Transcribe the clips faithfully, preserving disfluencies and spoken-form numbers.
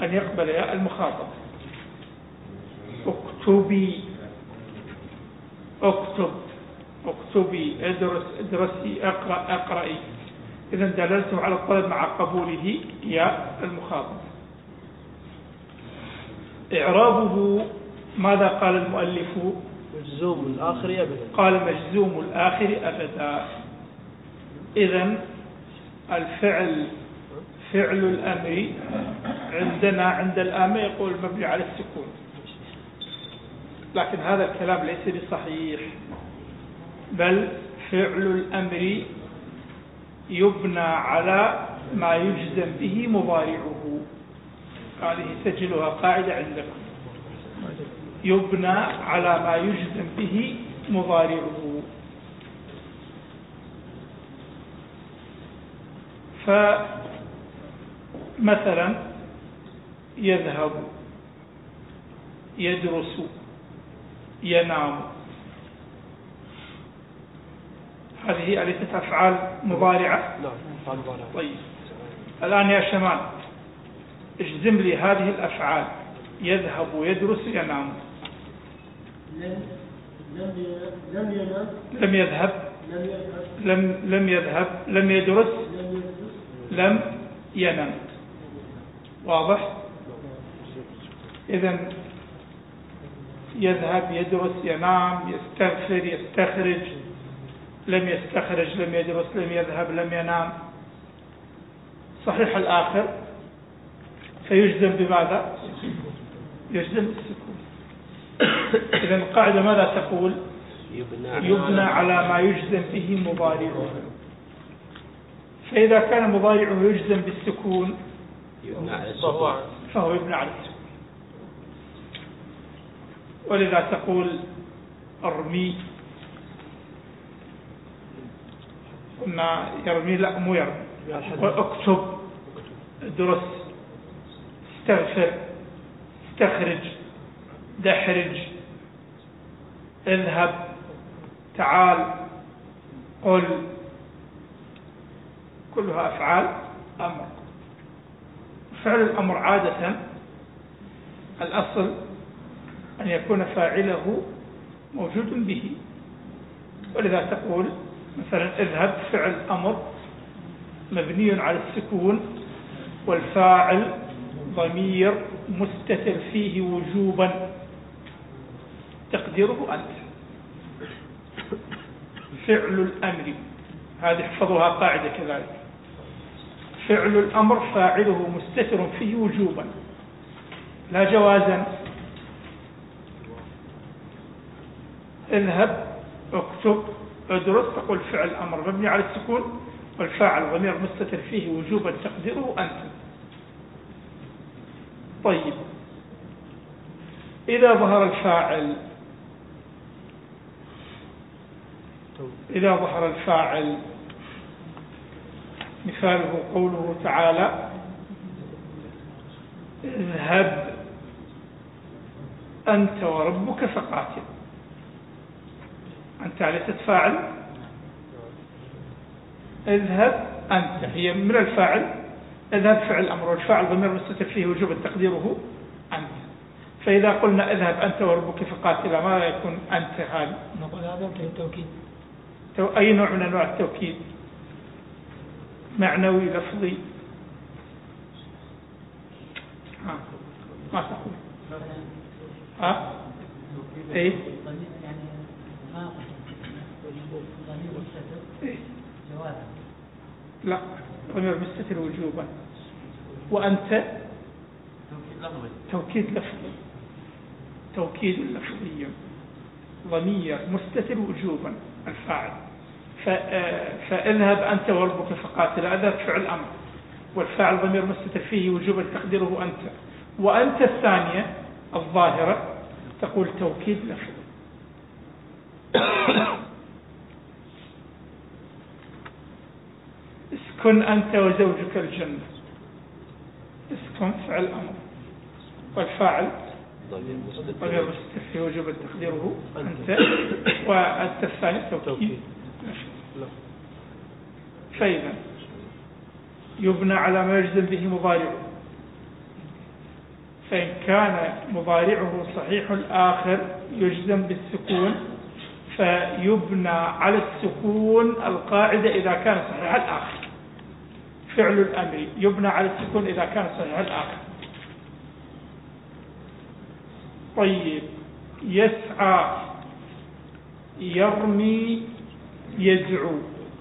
أن يقبل ياء المخاطب. اكتبي، اكتب، اكتبي، ادرس، ادرسي، اقرأ، اقرأي. إذن دلالته على الطلب مع قبوله ياء المخاطب. إعرابه ماذا قال المؤلف؟ مجزوم الآخر أبدا. قال مجزوم الآخر أبدا. إذن الفعل فعل الأمر عندنا عند الآمة يقول مبني على السكون، لكن هذا الكلام ليس بصحيح، بل فعل الأمر يبنى على ما يجزم به مضارعه. هذه سجلها قاعدة عندكم، يبنى على ما يجزم به مضارعه. فمثلا يذهب، يدرس، ينام، هذه أليست أفعال مضارعة؟ نعم. طيب الآن يا شمال اجزم لي هذه الأفعال: يذهب، يدرس، ينام. لم لم ينام، لم يذهب، لم يذهب، لم لم يذهب، لم يدرس، لم يدرس، لم ينم. واضح؟ إذن يذهب، يدرس، ينام، يستغفر، يستخرج. لم يستخرج، لم يدرس، لم يذهب، لم ينام. صحيح الآخر، فيجزم بماذا؟ يجزم بالسكون. إذن القاعدة ماذا تقول؟ يبنى على ما يجزم به مضارعه. فإذا كان مضارعه يجزم بالسكون فهو يبنى على السكون. ولذا تقول ارمي، قلنا يرمي، لا مو يرمي، اكتب، درس، استغفر، استخرج، دحرج، اذهب، تعال، قل، كلها أفعال أمر. فعل الأمر عادة الأصل أن يكون فاعله موجود به، ولذا تقول مثلا اذهب فعل أمر مبني على السكون، والفاعل ضمير مستتر فيه وجوبا تقديره أنت. فعل الأمر، هذه احفظوها قاعدة كذلك، فعل الأمر فاعله مستتر فيه وجوبا لا جوازا. اذهب، اكتب، ادرس، تقول فعل أمر مبني على السكون، والفاعل ضمير مستتر فيه وجوبا تقديره أنت. طيب إذا ظهر الفاعل، إذا ظهر الفاعل مثاله قوله تعالى اذهب أنت وربك فقاتل. أنت ليست فاعل، اذهب أنت هي من الفاعل، اذهب فعل أمر، والفاعل ضمير مستتر فيه وجوبا تقديره أنت. فإذا قلنا اذهب أنت وربك فقاتل ماذا يكون أنت؟ هذا نقول هذا التوكيد. أي نوع من أنواع التوكيد؟ معنوي، لفظي؟ ها ما تقول؟ ها ايه لا، ضمير مستتر وجوبا. وأنت توكيد لفظي، توكيد لفظي، ضمير مستتر وجوبا الفاعل. فاذهب أنت وربك فقاتل، اذهب فعل أمر، والفاعل ضمير مستتر فيه وجوبا تقديره أنت. وأنت الثانية الظاهرة تقول توكيد لفظي. اسكن أنت وزوجك الجنة، اسكن فعل أمر، والفاعل ضمير مستتر فيه وجوبا تقديره أنت، وأنت الثاني توكيد. فإذا يبنى على ما يجزم به مضارعه. فإن كان مضارعه صحيح الآخر يجزم بالسكون، فيبنى على السكون القاعدة إذا كان صحيح الآخر. فعل الأمر يبنى على السكون إذا كان صحيح الآخر. طيب، يسعى، يرمي، يدعو.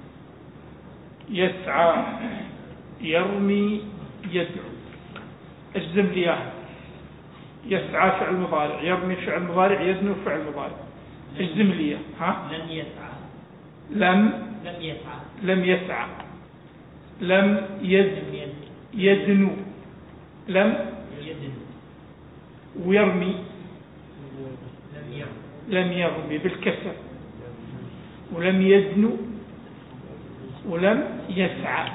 يسعى، يرمي، يدعو. اجزم لي اياها. يسعى فعل مضارع، يرمي فعل مضارع، يدنو فعل مضارع. اجزم لي اياها. ها؟ لم يسعى. لم لم يسعى. لم يسعى. لم يد يدنو. لم يدنو. ويرمي لم يرمي. لم يرمي بالكسر. ولم يدنو ولم يسعى.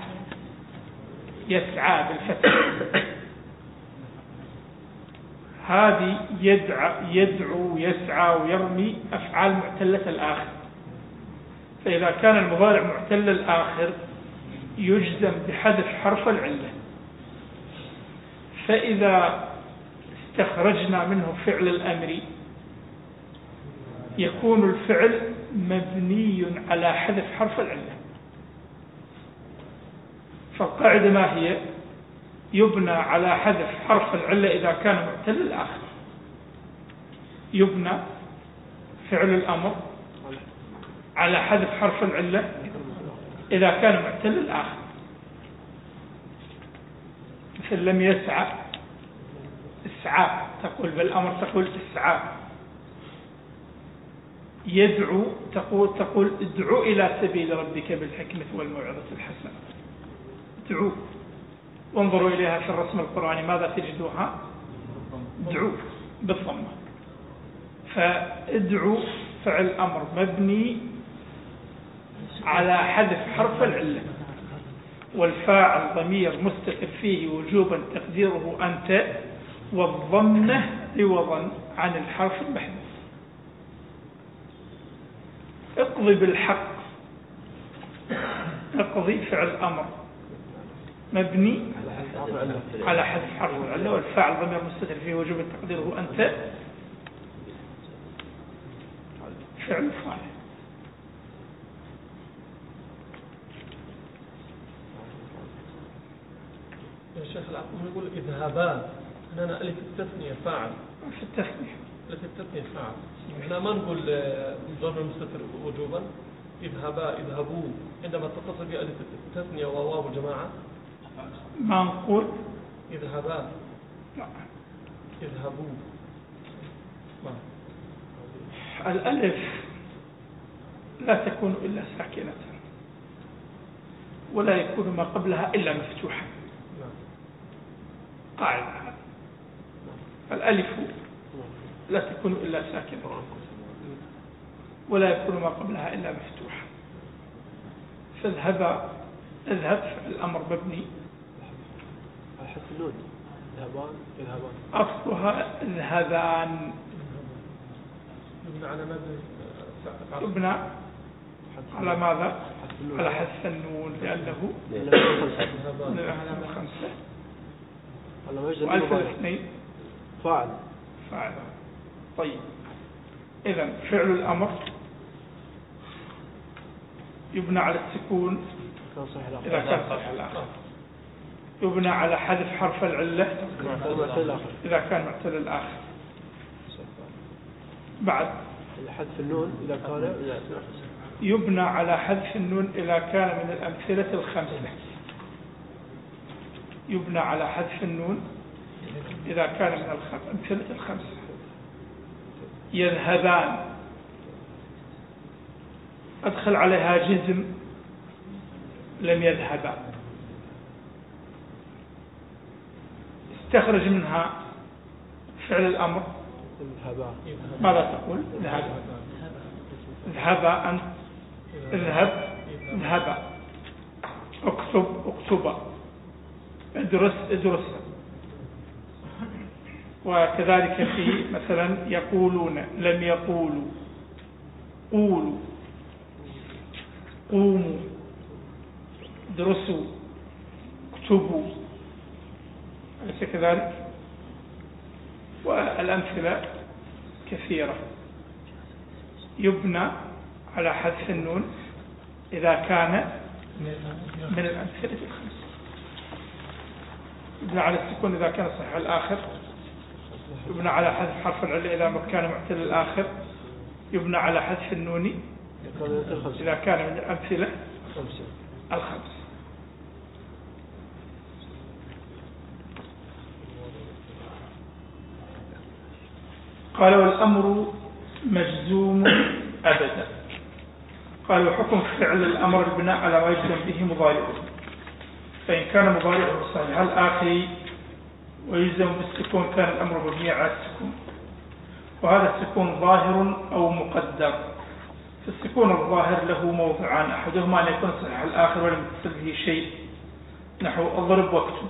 يسعى بالفتح. هذه يدعى يدعو يسعى ويرمي أفعال معتلة الآخر. فإذا كان المضارع معتل الآخر يجزم بحذف حرف العلة. فإذا استخرجنا منه فعل الأمر يكون الفعل مبني على حذف حرف العلة. فالقاعدة ما هي؟ يبنى على حذف حرف العلة إذا كان معتل الآخر. يبنى فعل الأمر على حذف حرف العلة إذا كان معتل الآخر. مثل لم يسعى، اسعى تقول بالأمر تقول اسعى. يدعو تقول تقول ادعو إلى سبيل ربك بالحكمة والموعظة الحسنة. ادعو. وانظروا إليها في الرسم القرآني ماذا تجدوها؟ ادعو بالضمة. فادعو فعل أمر مبني على حذف حرف العلة، والفاعل ضمير مستتر فيه وجوبا تقديره أنت، والضمة عوضا عن الحرف المحذوف. اقضي بالحق. اقضي فعل أمر مبني على حذف حرف العلة، والفاعل ضمير مستتر فيه وجوبا تقديره أنت، فعل فاعل. يا شيخ العقل يقول اذهبا، هنا ألف التثنية فاعل. في التثنية ألف التثنية فاعل. احنا ما نقول ضمير مستتر وجوبا اذهبا اذهبوا عندما تتصل بألف التثنية وواو الجماعة. ما نقول اذهبا. لا. اذهبوا. ما. الألف لا تكون إلا ساكنة، ولا يكون ما قبلها إلا مفتوحا. قاعدة. الألف لا تكون إلا ساكنة، ولا يكون ما قبلها إلا مفتوحا. فاذهب، اذهب الأمر مبني حرف النون. اذهبان اذهبان أصلها اذهبان. يبنى على ماذا؟ يبنى على ماذا؟ على حذف النون لأنه من الأعلام الخمسة. وألف الاثنين فاعل. فاعل. طيب، إذن فعل الأمر يبنى على السكون إذا كان صحيح الآخر. يبنى على حذف حرف العلة إذا كان معتل الآخر. بعد حذف النون إذا كان يبنى على حذف النون إذا كان من الأمثلة الخمسة. يبنى على حذف النون إذا كان من الأمثلة الخمسة. يذهبان أدخل عليها جزم لم يذهبا. استخرج منها فعل الأمر ماذا تقول؟ اذهب. اذهبا أنت. اذهب اذهبا. اكتب اكتبا. ادرس ادرس. وكذلك في مثلا يقولون لم يقولوا. قولوا قوموا ادرسوا اكتبوا. أليس كذلك؟ والأمثلة كثيرة. يبنى على حذف النون إذا كان من الأمثلة الخمسة. يبنى على السكون إذا كان صحيح الآخر. يبنى على حذف حرف العلة إذا كان معتل الآخر. يبنى على حذف النون إذا كان من الأمثلة الخمس. قال والأمر مجزوم أبدا. قال وحكم فعل الأمر البناء على ما يجزم به مضارعه، فإن كان مضارعه صحيح الآخر ويجزم بالسكون كان الأمر مبني على السكون، وهذا السكون ظاهر أو مقدر. فالسكون الظاهر له موضعان، أحدهما أن يكون صحيح الآخر ولم يتصل به شيء نحو اضرب واكتب.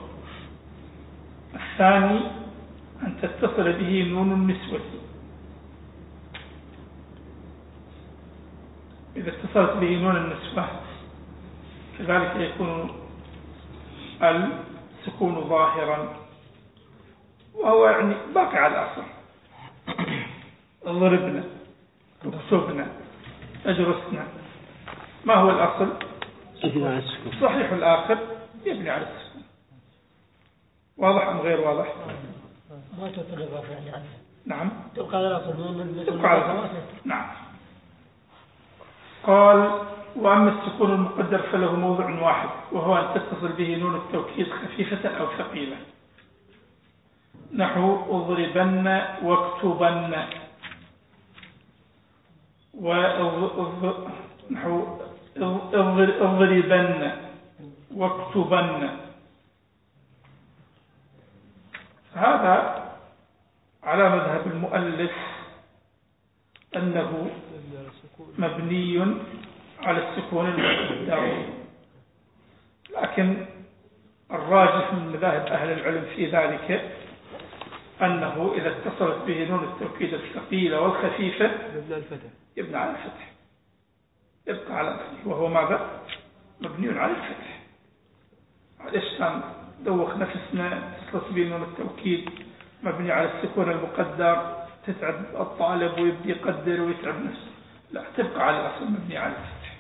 الثاني أن تتصل به نون النسوة، إذا اتصلت به نون النسوة كذلك يكون السكون ظاهرا، وهو يعني باقي على الأصل. ضربنا اكتبنا أجرسنا، ما هو الأصل؟ صحيح الآخر يبني على السكون. واضح أم غير واضح؟ ما تبقى الإضافة يعني. نعم تبقى على الأصل. تبقى على الأصل. نعم. قال وأما السكون المقدر فله موضع واحد، وهو أن تتصل به نون التوكيد خفيفة أو ثقيلة نحو اضربن واكتبن، نحو اضربن واكتبن. هذا على مذهب المؤلف أنه مبني على السكون المقدر، لكن الراجح من مذاهب أهل العلم في ذلك أنه إذا اتصلت به نون التوكيد الثقيلة والخفيفة يبنى على الفتح، يبقى على الفتح، وهو ماذا؟ مبني على الفتح. ليش كان دوخ نفسنا اتصلت به نون التوكيد مبني على السكون المقدر، تتعب الطالب ويبدي يقدر ويتعب نفسه؟ لا، تبقى على الأصل مبني على الفتح.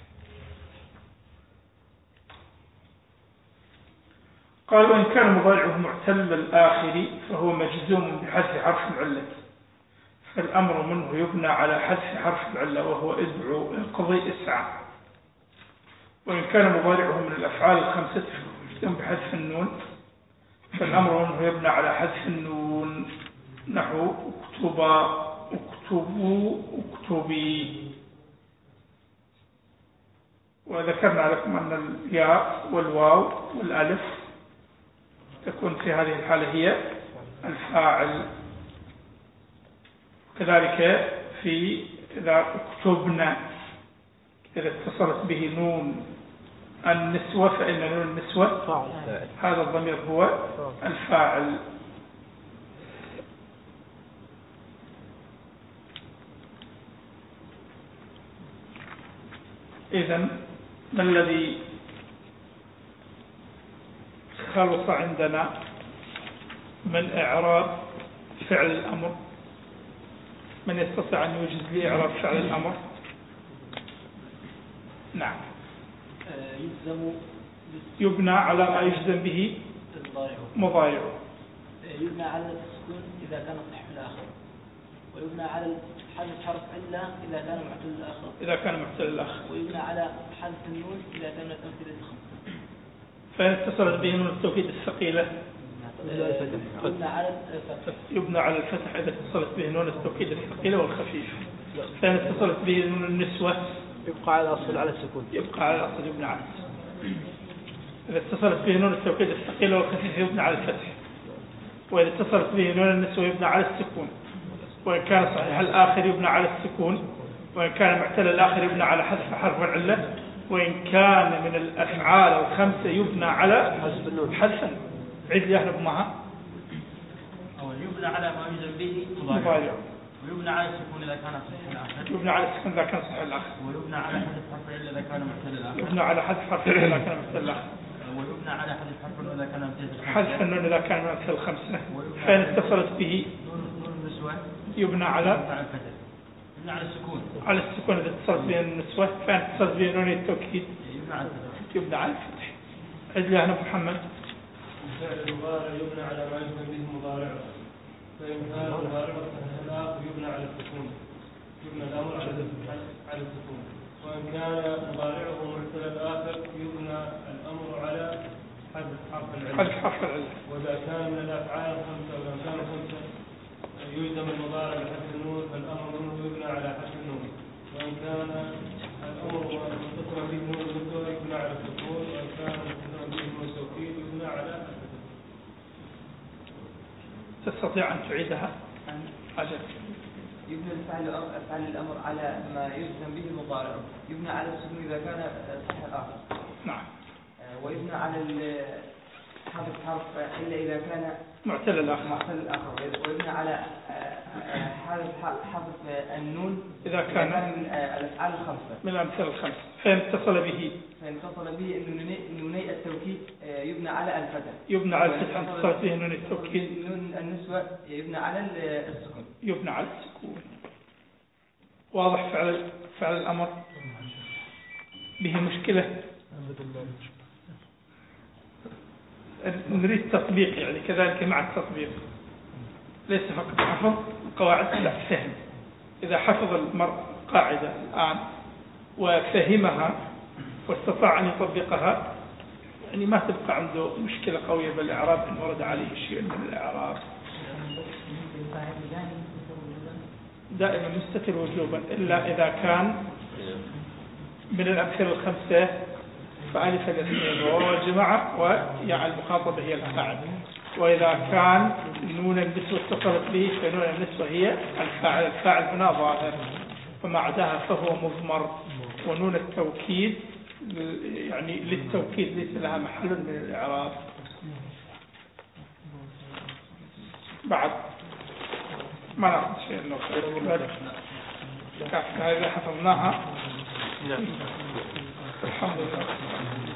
قال وإن كان مضارعه معتل الآخر فهو مجزوم بحذف حرف العلة، فالأمر منه يبنى على حذف حرف العلة وهو ادعو القضي اسعى. وإن كان مضارعه من الأفعال الخمسة فهو بحذف النون، فالأمر منه يبنى على حذف النون نحو اكتبا اكتبوا اكتبي. وذكرنا لكم أن الياء والواو والألف تكون في هذه الحالة هي الفاعل. كذلك في إذا اكتبنا إذا اتصلت به نون النسوة فإن نون النسوة هذا الضمير هو الفاعل. إذن ما الذي خلص عندنا من إعراب فعل الأمر؟ من يستطيع أن يوجد لي إعراب فعل الأمر؟ نعم. يلزم يبنى على ما يجزم به مضارعه. يبنى على السكون إذا كان صحيح الآخر، ويبنى على حذف حرف علة إذا كان معتل الآخر إذا كان معتل الآخر ويبنى على حذف النون إذا كان الأمثلة الخمسة. فإن اتصلت به نون التوكيد الثقيلة يبنى على الفتح. يبنى على الفتح إذا اتصلت به نون التوكيد الثقيلة والخفيفة. فإن اتصلت به نون النسوة يبقى على الأصل على السكون. يبقى على الأصل يبنى على السكون. إذا اتصلت به نون التوكيد الثقيلة والخفيفة يبنى على الفتح. وإذا اتصلت به نون النسوة يبنى على السكون. وإن كان صحيح الآخر يبنى على السكون. وإن كان معتل الآخر يبنى على حذف حرف العلة. وإن كان من الأفعال الخمسة يبنى على حذف النون. حذفا عيد لي أهل بمها. يبنى على ما يجزم به مضارع. ويبنى على السكون إذا كان صحيح الآخر. يبنى على السكون إذا كان صحيح الآخر. ويبنى على حذف حرف العلة إذا كان معتل الآخر. يبنى على حذف حرف العلة إذا كان معتل الآخر. ويبنى على حذف حرف النون إذا كان معتل الآخر. حذف النون إذا كان معتل الخمسة. فإن اتصلت به النسوة يبنى على على الفتح، يبنى على السكون، على السكون إذا اتصلت بين النسوة، فإن اتصلت بين نون التوكيد يبنى على الفتح. يبنى على الفتح. عد لي أنا محمد. الفعل المضارع يبنى على ما يجزم به مضارعه، فإن كان مضارعه الآخر يبنى على السكون، يبنى الأمر على على السكون، وإن كان مضارعه معتل الآخر يبنى الأمر على حذف حرف العلة. حذف حرف العلة. وإذا كان من الأفعال الخمسة وإذا كان خمسة يلزم المضارع بحذف النون، فالأمر منه يبنى على حذف النون، وإن كان الأمر متصلا به نون النسوة يبنى على السكون، وإن كان متصلا به نون التوكيد يبنى على الفتح. تستطيع أن تعيدها عن عجل؟ يبنى الفعل أفعال الأمر على ما يجزم به المضارع، يبنى على السكون إذا كان صحيح الآخر. نعم. ويبنى على حذف حرف إلا إذا كان معتل الآخر. معتل الآخر، ويبنى على حذف حذف النون إذا كان من الأفعال الخمسة، من الأمثلة الخمسة. فإن اتصل به فإن اتصل به نوني التوكيد يبنى على الفتح. يبنى على الفتح. إن اتصلت به نون التوكيد نون النسوة يبنى على السكون. يبنى على السكون. واضح فعل فعل الأمر به مشكلة. نريد تطبيق، يعني كذلك مع التطبيق ليس فقط حفظ قواعد، لا فهم. إذا حفظ المرء قاعدة الآن وفهمها واستطاع أن يطبقها، يعني ما تبقى عنده مشكلة قوية بالإعراب إن ورد عليه شيء من الإعراب. دائما مستتر وجوبا إلا إذا كان من الأمثلة الخمسة، فألف الاثنين وواو الجماعة وياء المخاطبة هي الفاعل. وإذا كان نون النسوة اتصلت به فنون النسوة هي الفاعل. الفاعل هنا ظاهر، فما عداها فهو مضمر. ونون التوكيد يعني للتوكيد ليس لها محل من الإعراب. بعد ما نأخذ شيء النقطة هذه حفظناها. الحمد لله.